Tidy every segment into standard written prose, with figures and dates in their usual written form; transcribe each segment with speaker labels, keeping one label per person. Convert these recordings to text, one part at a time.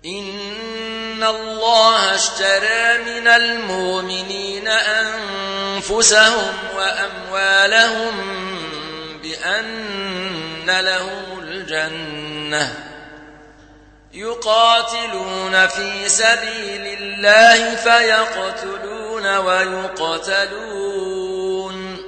Speaker 1: إن الله اشترى من المؤمنين أنفسهم وأموالهم بأن لهم الجنة يقاتلون في سبيل الله فيقتلون ويقتلون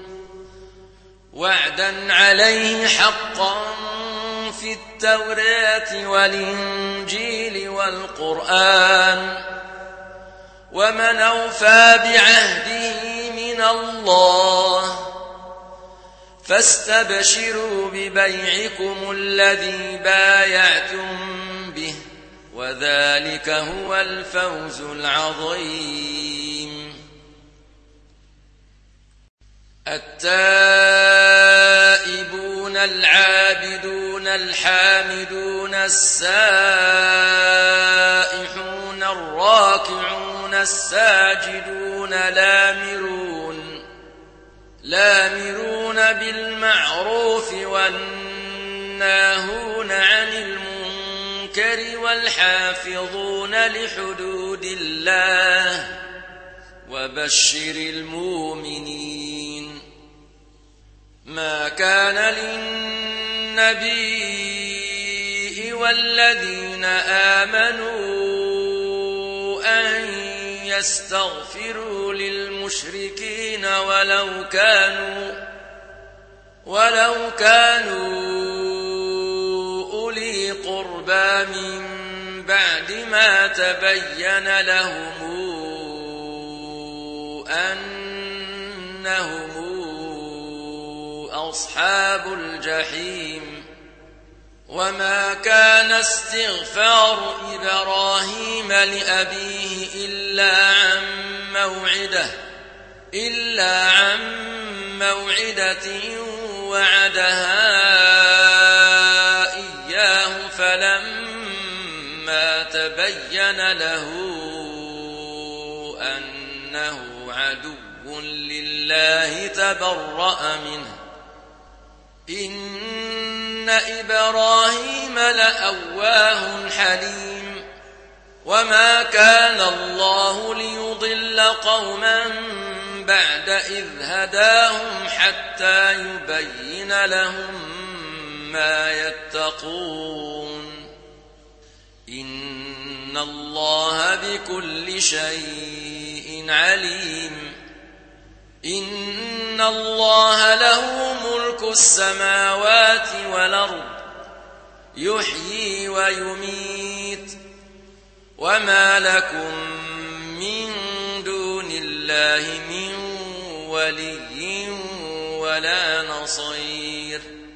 Speaker 1: وعدا عليه حقا في التوراة والإنجيل والقرآن ومن أوفى بعهده من الله فاستبشروا ببيعكم الذي بايعتم به وذلك هو الفوز العظيم. التائبون العابدون الحامدون السائحون الراكعون الساجدون لامرون بالمعروف والناهون عن المنكر والحافظون لحدود الله وبشر المؤمنين. ما كان للنبي والذين آمنوا أن يستغفروا للمشركين ولو كانوا أولي قربى من بعد ما تبين لهم أنهم أصحاب الجحيم. وما كان استغفار إبراهيم لأبيه إلا عن موعدة وعدها إياه فلما تبين له أنه عدو لله تبرأ منه. إن إبراهيم لأواه حليم. وما كان الله ليضل قوما بعد إذ هداهم حتى يبين لهم ما يتقون. إن الله بكل شيء عليم. إن الله له ملك السماوات والأرض يحيي ويميت. وما لكم من دون الله من ولي ولا نصير.